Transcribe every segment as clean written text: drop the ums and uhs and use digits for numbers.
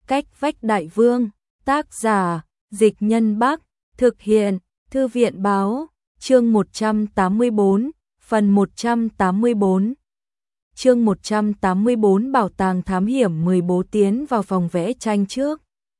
Cách vách đại vương, tác giả, Dịch Nhân Bắc, thực hiện, Thư viện báo, chương 184, phần 184. Chương 184 Bảo tàng thám hiểm 10 bố tiến vào phòng vẽ tranh trước.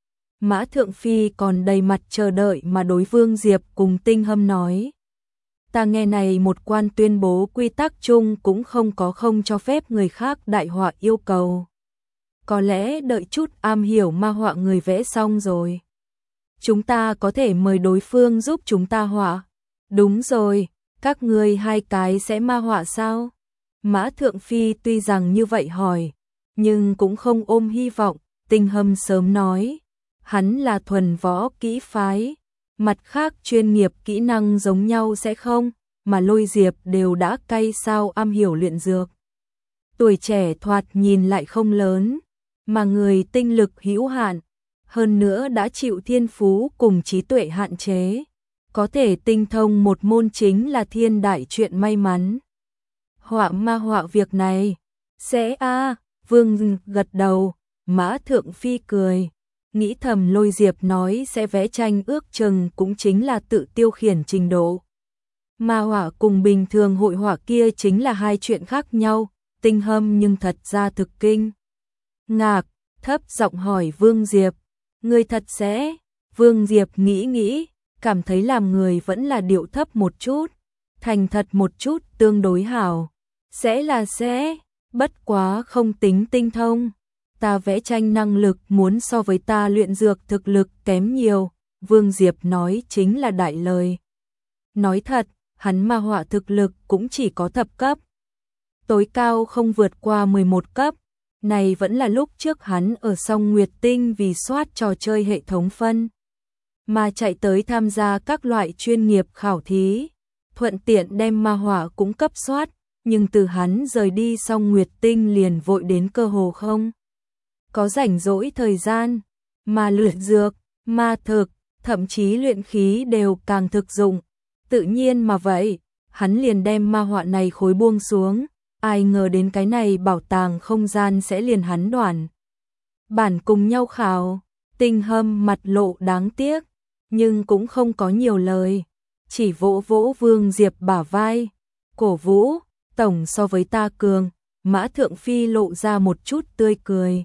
Mã Thượng Phi còn đầy mặt chờ đợi mà đối Vương Diệp cùng Tinh Hâm nói. Ta nghe này một quan tuyên bố quy tắc chung cũng không cho phép người khác đại họa yêu cầu. Có lẽ đợi chút am hiểu ma họa người vẽ xong rồi. Chúng ta có thể mời đối phương giúp chúng ta họa. Đúng rồi, các ngươi hai cái sẽ ma họa sao? Mã Thượng Phi tuy rằng như vậy hỏi, nhưng cũng không ôm hy vọng. Tinh Hâm sớm nói, hắn là thuần võ kỹ phái, mặt khác chuyên nghiệp kỹ năng giống nhau sẽ không, mà Lôi Diệp đều đã cay sao am hiểu luyện dược. Tuổi trẻ thoạt nhìn lại không lớn, mà người tinh lực hữu hạn, hơn nữa đã chịu thiên phú cùng trí tuệ hạn chế, có thể tinh thông một môn chính là thiên đại chuyện may mắn. Họa ma họa việc này, sẽ Vương gật đầu, Mã Thượng Phi cười, nghĩ thầm Lôi Diệp nói sẽ vẽ tranh ước chừng cũng chính là tự tiêu khiển trình độ. Ma họa cùng bình thường hội họa kia chính là hai chuyện khác nhau. Tinh Hâm nhưng thật ra thực kinh ngạc, thấp giọng hỏi Vương Diệp, người thật sẽ? Vương Diệp nghĩ, cảm thấy làm người vẫn là điệu thấp một chút, thành thật một chút tương đối hảo. Sẽ là sẽ, bất quá không tính tinh thông. Ta vẽ tranh năng lực muốn so với ta luyện dược thực lực kém nhiều. Vương Diệp nói chính là đại lời. Nói thật, hắn ma họa thực lực cũng chỉ có thập cấp. Tối cao không vượt qua 11 cấp. Này vẫn là lúc trước hắn ở Song Nguyệt Tinh vì soát trò chơi hệ thống phân, mà chạy tới tham gia các loại chuyên nghiệp khảo thí, thuận tiện đem ma họa cũng cấp soát, nhưng từ hắn rời đi Song Nguyệt Tinh liền vội đến cơ hồ không có rảnh rỗi thời gian, mà luyện dược, ma thực, thậm chí luyện khí đều càng thực dụng. Tự nhiên mà vậy, hắn liền đem ma họa này khối buông xuống. Ai ngờ đến cái này bảo tàng không gian sẽ liền hắn đoàn bản cùng nhau khảo. Tinh Hâm mặt lộ đáng tiếc, nhưng cũng không có nhiều lời, chỉ vỗ vỗ Vương Diệp bả vai, cổ vũ, tổng so với ta cường. Mã Thượng Phi lộ ra một chút tươi cười.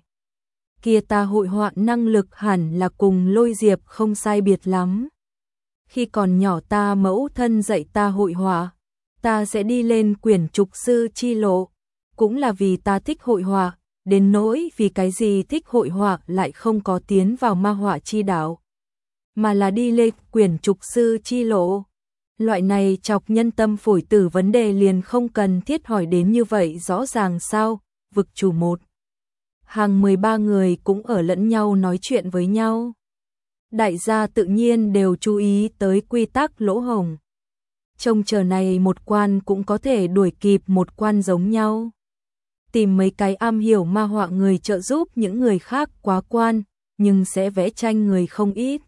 Kia ta hội họa năng lực hẳn là cùng Lôi Diệp không sai biệt lắm. Khi còn nhỏ ta mẫu thân dạy ta hội họa, ta sẽ đi lên quyển trục sư chi lộ, cũng là vì ta thích hội họa, đến nỗi vì cái gì thích hội họa lại không có tiến vào ma họa chi đạo, mà là đi lên quyển trục sư chi lộ. Loại này chọc nhân tâm phổi tử vấn đề liền không cần thiết hỏi đến như vậy rõ ràng sao? Vực chủ một hàng 13 người cũng ở lẫn nhau nói chuyện với nhau. Đại gia tự nhiên đều chú ý tới quy tắc lỗ hổng. Trông chờ này một quan cũng có thể đuổi kịp một quan giống nhau. Tìm mấy cái am hiểu ma họa người trợ giúp những người khác quá quan, nhưng sẽ vẽ tranh người không ít.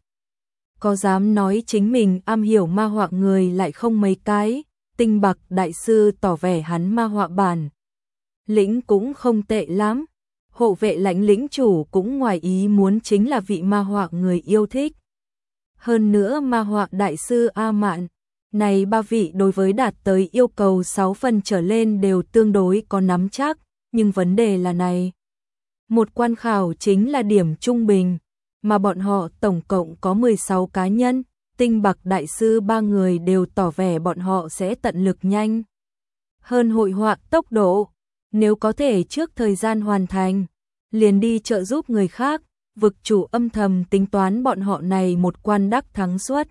Có dám nói chính mình am hiểu ma họa người lại không mấy cái. Tinh Bạc đại sư tỏ vẻ hắn ma họa bản lĩnh cũng không tệ lắm. Hộ vệ lãnh lĩnh chủ cũng ngoài ý muốn chính là vị ma họa người yêu thích. Hơn nữa ma họa đại sư A Mạn, này ba vị đối với đạt tới yêu cầu 6 phần trở lên đều tương đối có nắm chắc, nhưng vấn đề là này. Một quan khảo chính là điểm trung bình, mà bọn họ tổng cộng có 16 cá nhân, Tinh Bạc đại sư 3 người đều tỏ vẻ bọn họ sẽ tận lực nhanh hơn hội họa tốc độ. Nếu có thể trước thời gian hoàn thành, liền đi trợ giúp người khác. Vực chủ âm thầm tính toán bọn họ này một quan đắc thắng suất.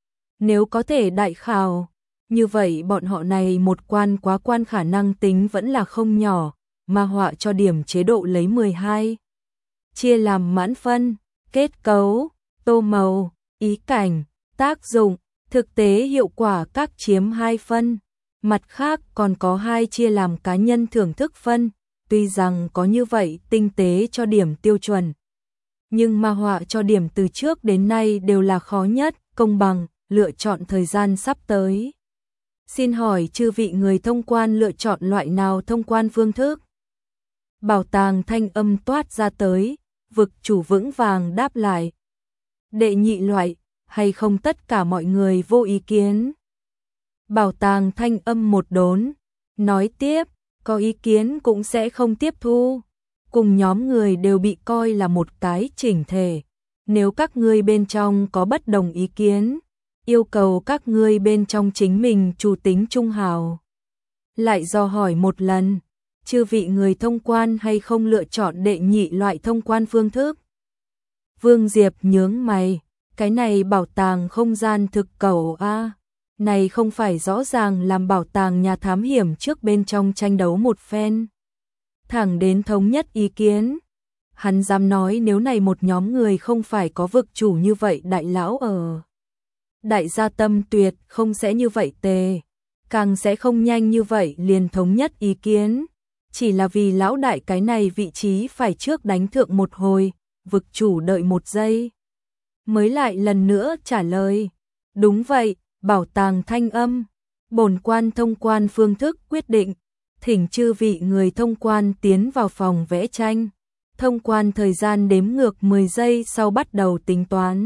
Nếu có thể đại khảo, như vậy bọn họ này một quan quá quan khả năng tính vẫn là không nhỏ. Ma họa cho điểm chế độ lấy 12. Chia làm mãn phân, kết cấu, tô màu, ý cảnh, tác dụng, thực tế hiệu quả các chiếm 2 phân. Mặt khác còn có 2 chia làm cá nhân thưởng thức phân. Tuy rằng có như vậy tinh tế cho điểm tiêu chuẩn, nhưng ma họa cho điểm từ trước đến nay đều là khó nhất, công bằng, lựa chọn thời gian sắp tới. Xin hỏi chư vị người thông quan lựa chọn loại nào thông quan phương thức? Bảo tàng thanh âm toát ra tới, Vực chủ vững vàng đáp lại. Đệ nhị loại, hay không tất cả mọi người vô ý kiến. Bảo tàng thanh âm một đốn, nói tiếp, có ý kiến cũng sẽ không tiếp thu. Cùng nhóm người đều bị coi là một cái chỉnh thể. Nếu các ngươi bên trong có bất đồng ý kiến, yêu cầu các ngươi bên trong chính mình chủ tính trung hào. Lại dò hỏi một lần, chư vị người thông quan hay không lựa chọn đệ nhị loại thông quan phương thức. Vương Diệp nhướng mày, cái này bảo tàng không gian thực cầu a, này không phải rõ ràng làm bảo tàng nhà thám hiểm trước bên trong tranh đấu một phen. Thẳng đến thống nhất ý kiến. Hắn dám nói nếu này một nhóm người không phải có vực chủ như vậy đại lão ở. Đại gia tâm tuyệt không sẽ như vậy tề, càng sẽ không nhanh như vậy liền thống nhất ý kiến. Chỉ là vì lão đại cái này vị trí phải trước đánh thượng một hồi, vực chủ đợi một giây. Mới lại lần nữa trả lời. Đúng vậy, bảo tàng thanh âm. Bổn quan thông quan phương thức quyết định. Thỉnh chư vị người thông quan tiến vào phòng vẽ tranh. Thông quan thời gian đếm ngược 10 giây sau bắt đầu tính toán.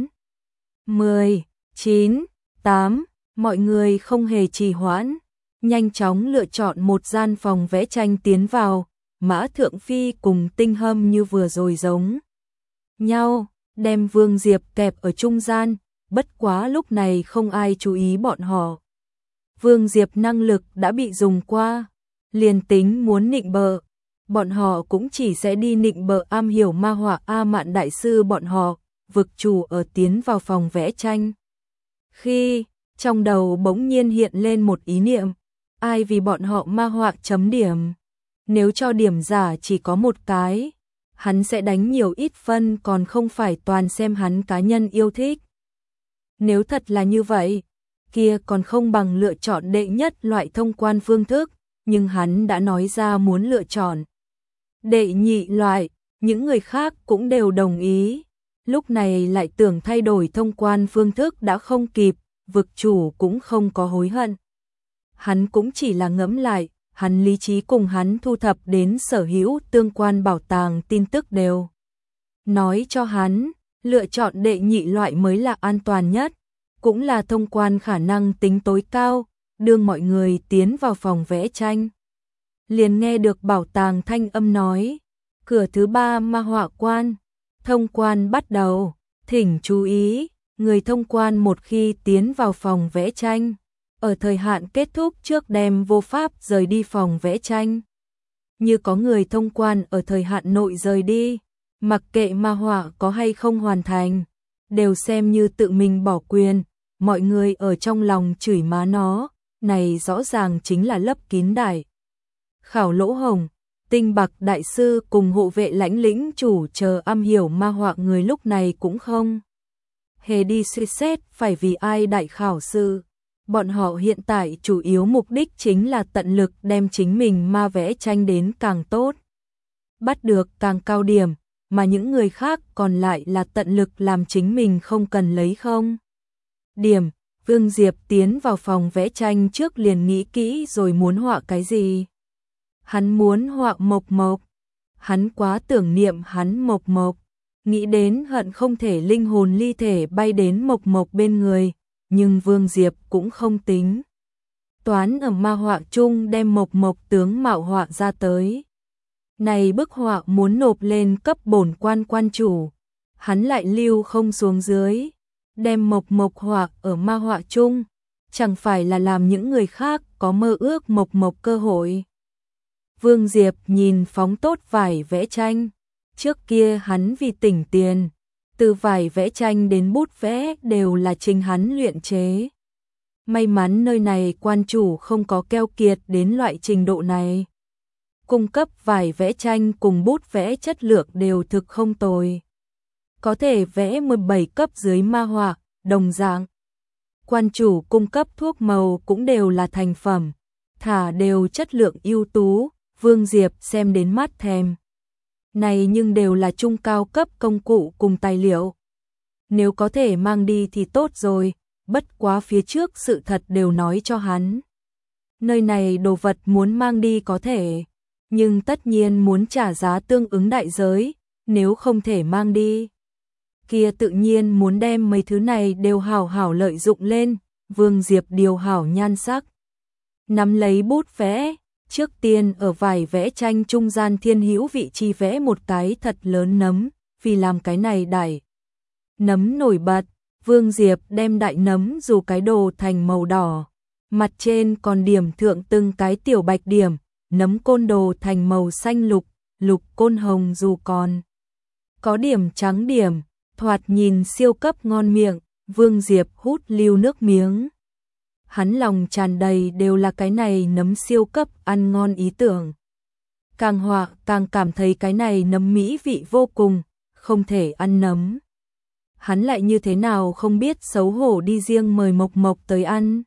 10, 9, 8, mọi người không hề trì hoãn. Nhanh chóng lựa chọn một gian phòng vẽ tranh tiến vào. Mã Thượng Phi cùng Tinh Hâm như vừa rồi giống nhau, đem Vương Diệp kẹp ở trung gian, bất quá lúc này không ai chú ý bọn họ. Vương Diệp năng lực đã bị dùng qua, liền tính muốn nịnh bợ, bọn họ cũng chỉ sẽ đi nịnh bợ am hiểu ma họa A Mạn đại sư bọn họ, vực chủ ở tiến vào phòng vẽ tranh. Khi trong đầu bỗng nhiên hiện lên một ý niệm, ai vì bọn họ ma họa chấm điểm, nếu cho điểm giả chỉ có một cái, hắn sẽ đánh nhiều ít phân còn không phải toàn xem hắn cá nhân yêu thích. Nếu thật là như vậy, kia còn không bằng lựa chọn đệ nhất loại thông quan phương thức, nhưng hắn đã nói ra muốn lựa chọn đệ nhị loại, những người khác cũng đều đồng ý. Lúc này lại tưởng thay đổi thông quan phương thức đã không kịp, vực chủ cũng không có hối hận. Hắn cũng chỉ là ngẫm lại, hắn lý trí cùng hắn thu thập đến sở hữu tương quan bảo tàng tin tức đều nói cho hắn, lựa chọn đệ nhị loại mới là an toàn nhất, cũng là thông quan khả năng tính tối cao. Đương mọi người tiến vào phòng vẽ tranh, liền nghe được bảo tàng thanh âm nói, cửa thứ 3 ma họa quan, thông quan bắt đầu, thỉnh chú ý, người thông quan một khi tiến vào phòng vẽ tranh, ở thời hạn kết thúc trước đem vô pháp rời đi phòng vẽ tranh. Như có người thông quan ở thời hạn nội rời đi, mặc kệ ma họa có hay không hoàn thành, đều xem như tự mình bỏ quyền. Mọi người ở trong lòng chửi má nó, này rõ ràng chính là lấp kín đại khảo lỗ hồng. Tinh Bạc đại sư cùng hộ vệ lãnh lĩnh chủ chờ am hiểu ma họa người lúc này cũng không hề đi suy xét phải vì ai đại khảo sư. Bọn họ hiện tại chủ yếu mục đích chính là tận lực đem chính mình ma vẽ tranh đến càng tốt, bắt được càng cao điểm, mà những người khác còn lại là tận lực làm chính mình không cần lấy không điểm. Vương Diệp tiến vào phòng vẽ tranh trước liền nghĩ kỹ rồi muốn họa cái gì. Hắn muốn họa Mộc Mộc. Hắn quá tưởng niệm hắn Mộc Mộc, nghĩ đến hận không thể linh hồn ly thể bay đến Mộc Mộc bên người, nhưng Vương Diệp cũng không tính toán ở ma họa chung đem Mộc Mộc tướng mạo họa ra tới. Này bức họa muốn nộp lên cấp bổn quan quan chủ, hắn lại lưu không xuống dưới, đem Mộc Mộc họa ở ma họa chung, chẳng phải là làm những người khác có mơ ước Mộc Mộc cơ hội. Vương Diệp nhìn phóng tốt vải vẽ tranh, trước kia hắn vì tỉnh tiền, từ vải vẽ tranh đến bút vẽ đều là chính hắn luyện chế. May mắn nơi này quan chủ không có keo kiệt đến loại trình độ này. Cung cấp vải vẽ tranh cùng bút vẽ chất lượng đều thực không tồi. Có thể vẽ 17 cấp dưới ma họa, đồng dạng. Quan chủ cung cấp thuốc màu cũng đều là thành phẩm, thả đều chất lượng ưu tú, Vương Diệp xem đến mắt thèm. Này nhưng đều là trung cao cấp công cụ cùng tài liệu. Nếu có thể mang đi thì tốt rồi, bất quá phía trước sự thật đều nói cho hắn. Nơi này đồ vật muốn mang đi có thể, nhưng tất nhiên muốn trả giá tương ứng đại giới, nếu không thể mang đi, kia tự nhiên muốn đem mấy thứ này đều hảo hảo lợi dụng lên. Vương Diệp điều hảo nhan sắc, nắm lấy bút vẽ, trước tiên ở vải vẽ tranh trung gian thiên hữu vị trí vẽ một cái thật lớn nấm, vì làm cái này đại nấm nổi bật, Vương Diệp đem đại nấm dù cái đồ thành màu đỏ, mặt trên còn điểm thượng từng cái tiểu bạch điểm, nấm côn đồ thành màu xanh lục, lục côn hồng dù còn có điểm trắng điểm, thoạt nhìn siêu cấp ngon miệng. Vương Diệp hút lưu nước miếng. Hắn lòng tràn đầy đều là cái này nấm siêu cấp ăn ngon ý tưởng. Càng họa càng cảm thấy cái này nấm mỹ vị vô cùng, không thể ăn nấm. Hắn lại như thế nào không biết xấu hổ đi riêng mời Mộc Mộc tới ăn.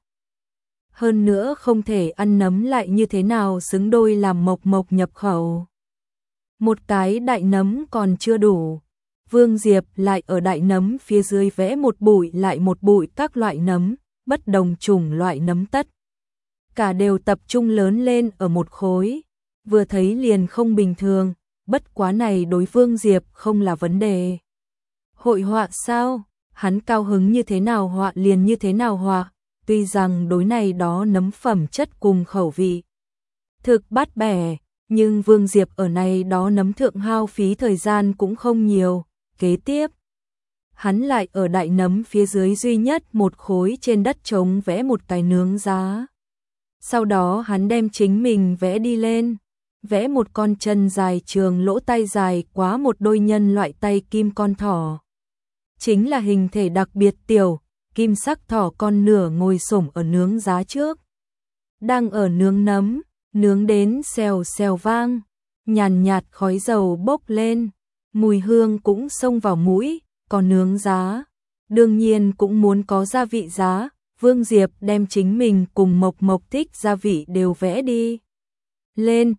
Hơn nữa không thể ăn nấm lại như thế nào xứng đôi làm Mộc Mộc nhập khẩu. Một cái đại nấm còn chưa đủ. Vương Diệp lại ở đại nấm phía dưới vẽ một bụi lại một bụi các loại nấm, bất đồng chủng loại nấm tất. Cả đều tập trung lớn lên ở một khối, vừa thấy liền không bình thường, bất quá này đối Vương Diệp không là vấn đề. Hội họa sao? Hắn cao hứng như thế nào họa liền như thế nào họa, tuy rằng đối này đó nấm phẩm chất cùng khẩu vị thực bát bẻ, nhưng Vương Diệp ở này đó nấm thượng hao phí thời gian cũng không nhiều. Kế tiếp, hắn lại ở đại nấm phía dưới duy nhất một khối trên đất trống vẽ một cái nướng giá. Sau đó hắn đem chính mình vẽ đi lên, vẽ một con chân dài trường lỗ tay dài quá một đôi nhân loại tay kim con thỏ. Chính là hình thể đặc biệt tiểu, kim sắc thỏ con nửa ngồi xổm ở nướng giá trước. Đang ở nướng nấm, nướng đến xèo xèo vang, nhàn nhạt khói dầu bốc lên. Mùi hương cũng xông vào mũi, còn nướng giá. Đương nhiên cũng muốn có gia vị giá, Vương Diệp đem chính mình cùng Mộc Mộc thích gia vị đều vẽ đi. Lên,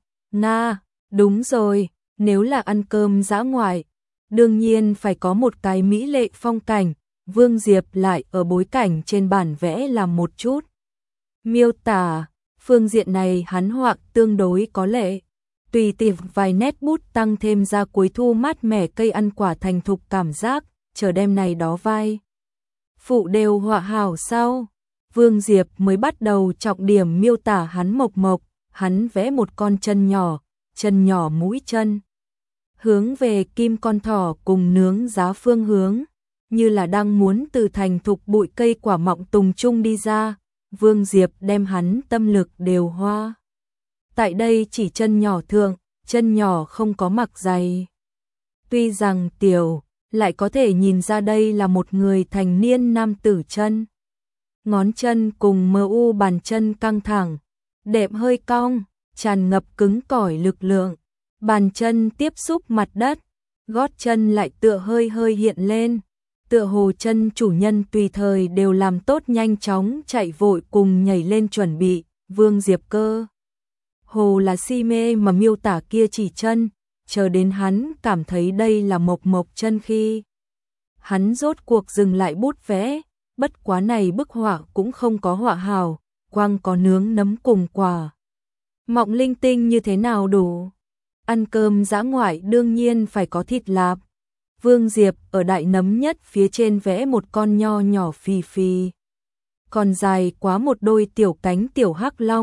đúng rồi, nếu là ăn cơm dã ngoại, đương nhiên phải có một cái mỹ lệ phong cảnh, Vương Diệp lại ở bối cảnh trên bản vẽ làm một chút. Miêu tả, phương diện này hắn họa tương đối có lệ. Tùy tìm vài nét bút tăng thêm ra cuối thu mát mẻ cây ăn quả thành thục cảm giác, chờ đêm này đó vai. Phụ đều họa hảo sau, Vương Diệp mới bắt đầu trọng điểm miêu tả hắn Mộc Mộc, hắn vẽ một con chân nhỏ mũi chân. Hướng về kim con thỏ cùng nướng giá phương hướng, như là đang muốn từ thành thục bụi cây quả mọng tùng trung đi ra, Vương Diệp đem hắn tâm lực đều hoa. Tại đây chỉ chân nhỏ thượng, chân nhỏ không có mặc giày. Tuy rằng tiểu, lại có thể nhìn ra đây là một người thành niên nam tử chân. Ngón chân cùng mu bàn chân căng thẳng, đệm hơi cong, tràn ngập cứng cỏi lực lượng. Bàn chân tiếp xúc mặt đất, gót chân lại tựa hơi hơi hiện lên. Tựa hồ chân chủ nhân tùy thời đều làm tốt nhanh chóng chạy vội cùng nhảy lên chuẩn bị, Vương Diệp cơ. Hồ là si mê mà miêu tả kia chỉ chân, chờ đến hắn cảm thấy đây là Mộc Mộc chân khi. Hắn rốt cuộc dừng lại bút vẽ, bất quá này bức họa cũng không có họa hào, quang có nướng nấm cùng quả. Mọng linh tinh như thế nào đủ? Ăn cơm dã ngoại đương nhiên phải có thịt lạp. Vương Diệp ở đại nấm nhất phía trên vẽ một con nho nhỏ phì phì. Còn dài quá một đôi tiểu cánh tiểu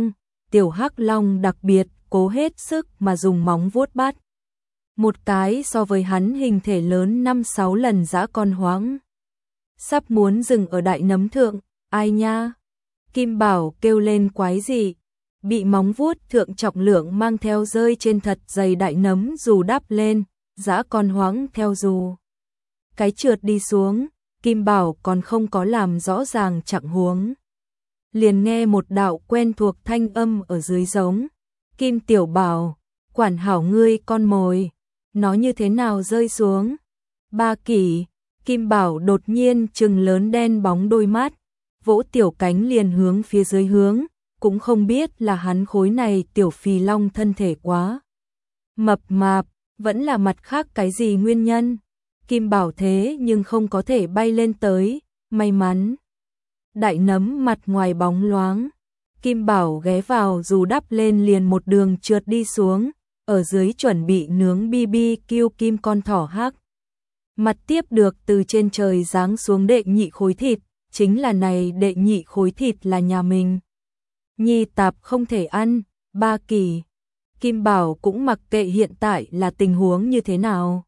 hắc long đặc biệt cố hết sức mà dùng móng vuốt bắt. Một cái so với hắn hình thể lớn 5-6 lần dã con hoáng. Sắp muốn dừng ở đại nấm thượng, ai nha? Kim Bảo kêu lên quái gì? Bị móng vuốt thượng trọng lượng mang theo rơi trên thật dày đại nấm dù đắp lên, dã con hoáng theo dù. Cái trượt đi xuống, Kim Bảo còn không có làm rõ ràng trạng huống. Liền nghe một đạo quen thuộc thanh âm ở dưới giống. Kim Tiểu Bảo, quản hảo ngươi con mồi, nó như thế nào rơi xuống? Ba kỷ, Kim Bảo đột nhiên trừng lớn đen bóng đôi mắt, vỗ tiểu cánh liền hướng phía dưới hướng, cũng không biết là hắn khối này tiểu phì long thân thể quá mập mạp, vẫn là mặt khác cái gì nguyên nhân. Kim Bảo thế nhưng không có thể bay lên tới, may mắn. Đại nấm mặt ngoài bóng loáng, Kim Bảo ghé vào dù đắp lên liền một đường trượt đi xuống, ở dưới chuẩn bị nướng BBQ Kim con thỏ hắc. Mặt tiếp được từ trên trời giáng xuống đệ nhị khối thịt, chính là này đệ nhị khối thịt là nhà mình. Nhi Tạp không thể ăn, Ba Kỳ. Kim Bảo cũng mặc kệ hiện tại là tình huống như thế nào.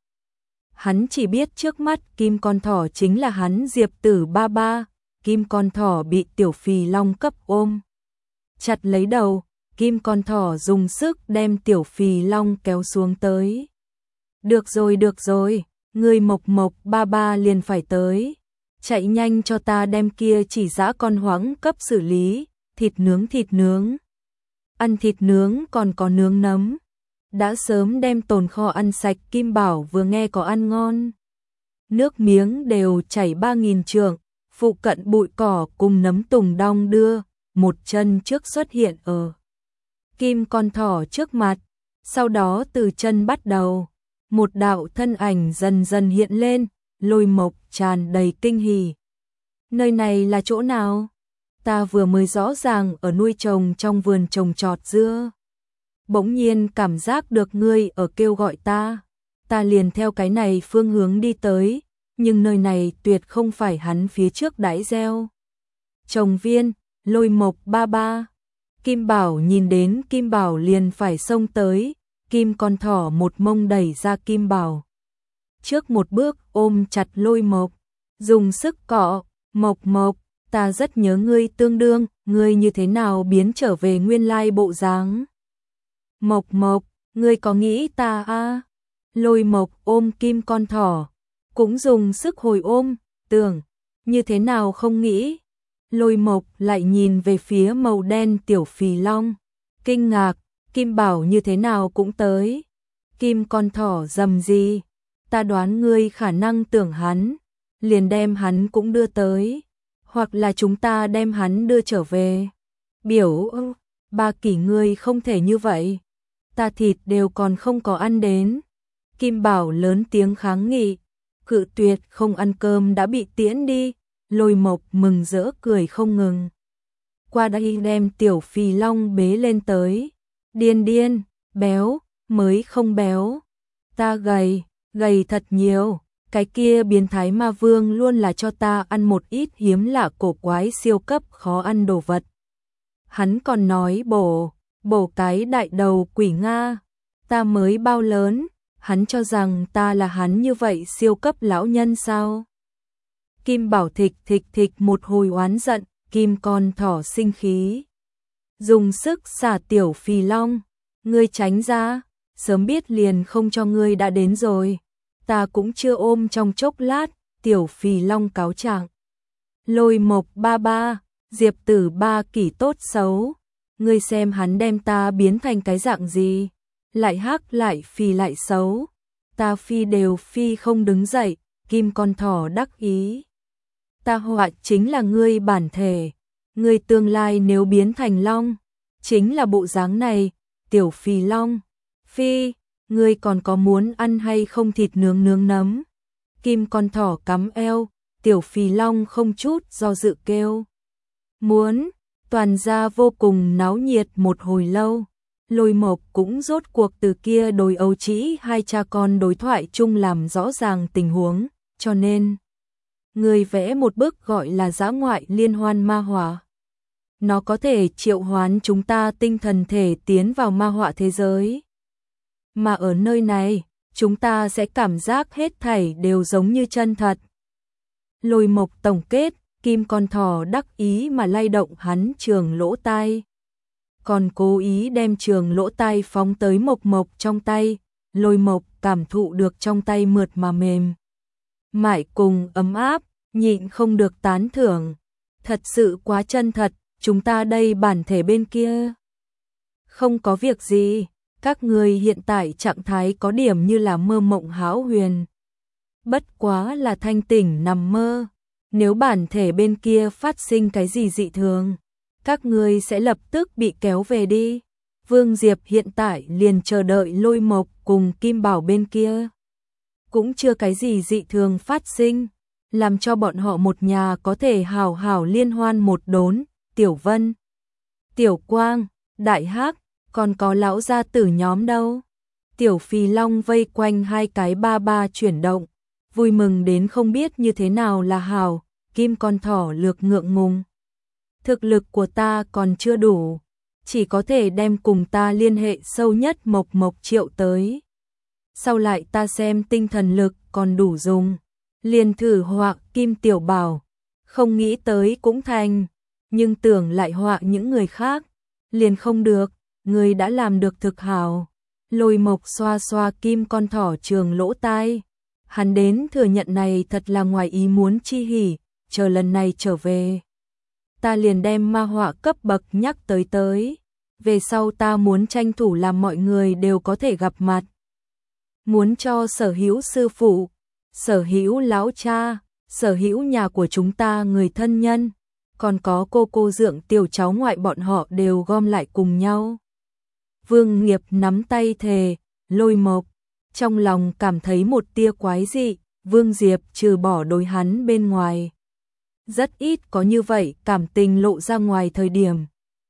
Hắn chỉ biết trước mắt Kim con thỏ chính là hắn Diệp Tử ba ba, Kim con thỏ bị Tiểu Phì Long cấp ôm. Chặt lấy đầu, Kim con thỏ dùng sức đem Tiểu Phì Long kéo xuống tới. Được rồi, người Mộc Mộc ba ba liền phải tới. Chạy nhanh cho ta đem kia chỉ dã con hoãng cấp xử lý, thịt nướng. Ăn thịt nướng còn có nướng nấm. Đã sớm đem tồn kho ăn sạch. Kim Bảo vừa nghe có ăn ngon. Nước miếng đều chảy 3.000 trượng, phụ cận bụi cỏ cùng nấm tùng đong đưa, một chân trước xuất hiện ở Kim con thỏ trước mặt, sau đó từ chân bắt đầu, một đạo thân ảnh dần dần hiện lên, Lôi Mộc tràn đầy kinh hỉ. Nơi này là chỗ nào? Ta vừa mới rõ ràng ở nuôi trồng trong vườn trồng trọt dưa. Bỗng nhiên cảm giác được ngươi ở kêu gọi ta liền theo cái này phương hướng đi tới, nhưng nơi này tuyệt không phải hắn phía trước đãi gieo trồng viên. Lôi Mộc ba ba. Kim Bảo nhìn đến Kim Bảo liền phải xông tới, Kim con thỏ một mông đẩy ra Kim Bảo. Trước một bước ôm chặt Lôi Mộc, dùng sức cọ, Mộc Mộc, ta rất nhớ ngươi tương đương, ngươi như thế nào biến trở về nguyên lai bộ dáng. Mộc Mộc, ngươi có nghĩ ta à? Lôi Mộc ôm Kim con thỏ, cũng dùng sức hồi ôm, tưởng, như thế nào không nghĩ. Lôi Mộc lại nhìn về phía màu đen Tiểu Phì Long, kinh ngạc, Kim Bảo như thế nào cũng tới. Kim con thỏ rầm gì, ta đoán ngươi khả năng tưởng hắn, liền đem hắn cũng đưa tới, hoặc là chúng ta đem hắn đưa trở về. Biểu, Ba Kỳ ngươi không thể như vậy, ta thịt đều còn không có ăn đến. Kim Bảo lớn tiếng kháng nghị, cự tuyệt không ăn cơm đã bị tiễn đi. Lôi Mộc mừng rỡ cười không ngừng. Qua đây đem Tiểu Phì Long bế lên tới. Điên, béo, mới không béo. Ta gầy thật nhiều. Cái kia biến thái ma vương luôn là cho ta ăn một ít hiếm lạ cổ quái siêu cấp khó ăn đồ vật. Hắn còn nói bổ cái đại đầu quỷ Nga. Ta mới bao lớn, hắn cho rằng ta là hắn như vậy siêu cấp lão nhân sao? Kim Bảo thịch một hồi oán giận, Kim con thỏ sinh khí. Dùng sức xả Tiểu Phì Long, ngươi tránh ra, sớm biết liền không cho ngươi đã đến rồi. Ta cũng chưa ôm trong chốc lát, Tiểu Phì Long cáo trạng. Lôi Mộc ba ba, Diệp Tử Ba Kỳ tốt xấu, ngươi xem hắn đem ta biến thành cái dạng gì, lại hắc lại phì lại xấu. Ta phi đều phi không đứng dậy, Kim con thỏ đắc ý. Ta họa chính là ngươi bản thể, ngươi tương lai nếu biến thành long, chính là bộ dáng này, Tiểu Phì Long. Phi, ngươi còn có muốn ăn hay không thịt nướng nấm? Kim con thỏ cắm eo, Tiểu Phì Long không chút do dự kêu. Muốn, toàn gia vô cùng náo nhiệt một hồi lâu. Lôi Mộc cũng rốt cuộc từ kia đồi ấu trĩ hai cha con đối thoại chung làm rõ ràng tình huống, cho nên người vẽ một bức gọi là dã ngoại liên hoan ma họa. Nó có thể triệu hoán chúng ta tinh thần thể tiến vào ma họa thế giới. Mà ở nơi này, chúng ta sẽ cảm giác hết thảy đều giống như chân thật. Lôi Mộc tổng kết, Kim con thỏ đắc ý mà lay động hắn trường lỗ tai. Còn cố ý đem trường lỗ tai phóng tới Mộc Mộc trong tay, Lôi Mộc cảm thụ được trong tay mượt mà mềm mại cùng ấm áp, nhịn không được tán thưởng. Thật sự quá chân thật, chúng ta đây bản thể bên kia. Không có việc gì, các người hiện tại trạng thái có điểm như là mơ mộng hão huyền. Bất quá là thanh tỉnh nằm mơ, nếu bản thể bên kia phát sinh cái gì dị thường, các người sẽ lập tức bị kéo về đi. Vương Diệp hiện tại liền chờ đợi Lôi Mộc cùng Kim Bảo bên kia. Cũng chưa cái gì dị thường phát sinh, làm cho bọn họ một nhà có thể hào hào liên hoan một đốn. Tiểu Vân, Tiểu Quang, Đại Hắc, còn có lão gia tử nhóm đâu. Tiểu Phì Long vây quanh hai cái ba ba chuyển động, vui mừng đến không biết như thế nào là hảo. Kim con thỏ lược ngượng ngùng. Thực lực của ta còn chưa đủ, chỉ có thể đem cùng ta liên hệ sâu nhất Mộc Mộc triệu tới. Sau lại ta xem tinh thần lực còn đủ dùng, liền thử họa Kim Tiểu Bảo, không nghĩ tới cũng thành, nhưng tưởng lại họa những người khác, liền không được, người đã làm được thực hảo. Lôi Mộc xoa xoa Kim con thỏ trường lỗ tai, hắn đến thừa nhận này thật là ngoài ý muốn chi hỉ, chờ lần này trở về. Ta liền đem ma họa cấp bậc nhắc tới, về sau ta muốn tranh thủ làm mọi người đều có thể gặp mặt. Muốn cho sở hữu sư phụ, sở hữu lão cha, sở hữu nhà của chúng ta người thân nhân, còn có cô dượng tiểu cháu ngoại bọn họ đều gom lại cùng nhau. Vương Nghiệp nắm tay thề, Lôi Mộc, trong lòng cảm thấy một tia quái dị, Vương Diệp trừ bỏ đối hắn bên ngoài. Rất ít có như vậy cảm tình lộ ra ngoài thời điểm.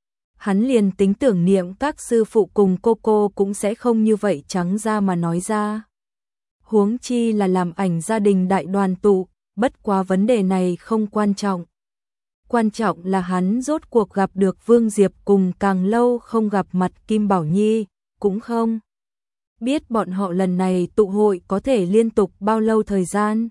Hắn liền tính tưởng niệm các sư phụ cùng cô cũng sẽ không như vậy trắng ra mà nói ra. Huống chi là làm ảnh gia đình đại đoàn tụ, bất quá vấn đề này không quan trọng. Quan trọng là hắn rốt cuộc gặp được Vương Diệp cùng càng lâu không gặp mặt Kim Bảo Nhi, cũng không biết bọn họ lần này tụ hội có thể liên tục bao lâu thời gian.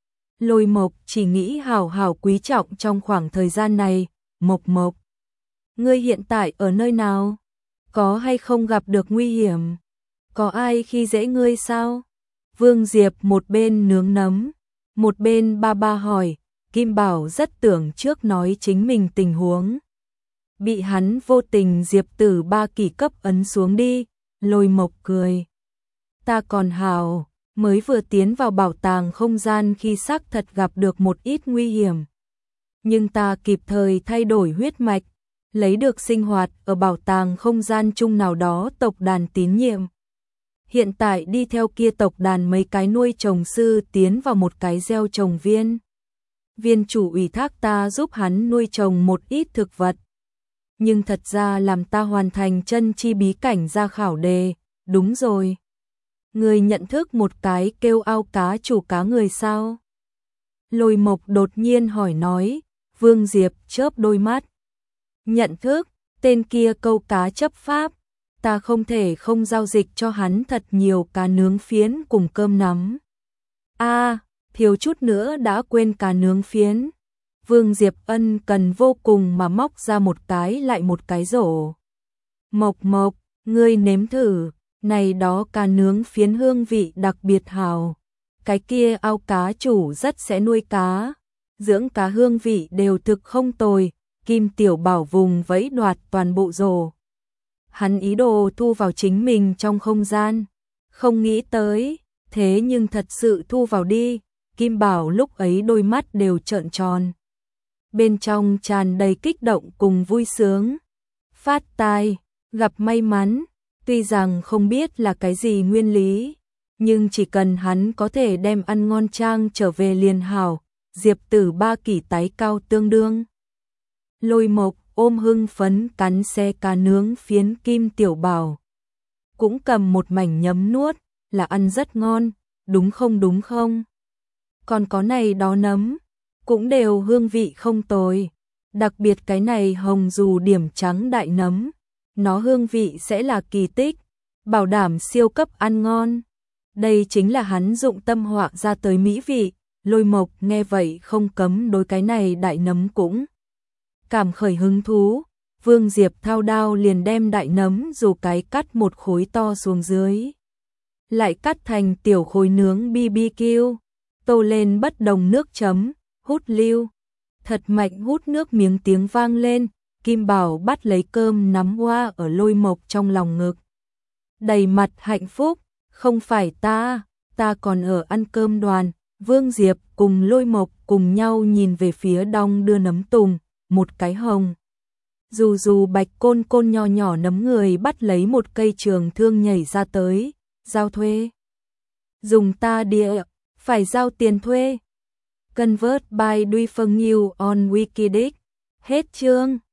Lôi Mộc chỉ nghĩ hảo hảo quý trọng trong khoảng thời gian này. Mộc Mộc, ngươi hiện tại ở nơi nào? Có hay không gặp được nguy hiểm? Có ai khi dễ ngươi sao? Vương Diệp một bên nướng nấm, một bên ba ba hỏi. Kim Bảo rất tưởng trước nói chính mình tình huống. Bị hắn vô tình Diệp Tử ba kỳ cấp ấn xuống đi. Lôi Mộc cười. Ta còn hảo, mới vừa tiến vào bảo tàng không gian khi xác thật gặp được một ít nguy hiểm. Nhưng ta kịp thời thay đổi huyết mạch, lấy được sinh hoạt ở bảo tàng không gian chung nào đó tộc đàn tín nhiệm. Hiện tại đi theo kia tộc đàn mấy cái nuôi trồng sư tiến vào một cái gieo trồng viên. Viên chủ ủy thác ta giúp hắn nuôi trồng một ít thực vật. Nhưng thật ra làm ta hoàn thành chân chi bí cảnh ra khảo đề, đúng rồi. Người nhận thức một cái kêu ao cá chủ cá người sao? Lôi Mộc đột nhiên hỏi nói, Vương Diệp chớp đôi mắt. Nhận thức, tên kia câu cá chấp pháp, ta không thể không giao dịch cho hắn thật nhiều cá nướng phiến cùng cơm nắm. Thiếu chút nữa đã quên cá nướng phiến. Vương Diệp ân cần vô cùng mà móc ra một cái lại một cái rổ. Mộc Mộc, ngươi nếm thử, này đó cá nướng phiến hương vị đặc biệt hào. Cái kia ao cá chủ rất sẽ nuôi cá, dưỡng cá hương vị đều thực không tồi. Kim Tiểu Bảo vùng vẫy đoạt toàn bộ rổ. Hắn ý đồ thu vào chính mình trong không gian, không nghĩ tới, thế nhưng thật sự thu vào đi. Kim Bảo lúc ấy đôi mắt đều trợn tròn. Bên trong tràn đầy kích động cùng vui sướng. Phát tài, gặp may mắn, tuy rằng không biết là cái gì nguyên lý, nhưng chỉ cần hắn có thể đem ăn ngon trang trở về liền hảo. Diệp Tử ba kỷ tái cao tương đương. Lôi Mộc ôm hưng phấn cắn xe cá nướng phiến. Kim Tiểu Bảo cũng cầm một mảnh nhấm nuốt, là ăn rất ngon, đúng không? Còn có này đó nấm, cũng đều hương vị không tồi, đặc biệt cái này hồng dù điểm trắng đại nấm, nó hương vị sẽ là kỳ tích, bảo đảm siêu cấp ăn ngon. Đây chính là hắn dụng tâm họa ra tới mỹ vị. Lôi Mộc nghe vậy không cấm đối cái này đại nấm cũng cảm khởi hứng thú. Vương Diệp thao đao liền đem đại nấm dù cái cắt một khối to xuống dưới, lại cắt thành tiểu khối nướng BBQ, tô lên bất đồng nước chấm, hút lưu. Thật mạnh hút nước miếng tiếng vang lên. Kim Bảo bắt lấy cơm nắm hoa ở Lôi Mộc trong lòng ngực, đầy mặt hạnh phúc. Không phải ta còn ở ăn cơm đoàn. Vương Diệp cùng Lôi Mộc cùng nhau nhìn về phía đong đưa nấm tùng, một cái hồng dù bạch côn nho nhỏ nấm người bắt lấy một cây trường thương nhảy ra tới. Giao thuê, dùng ta địa, phải giao tiền thuê. Convert by Duy Phương Nhiêu on Wikileaks. Hết chương.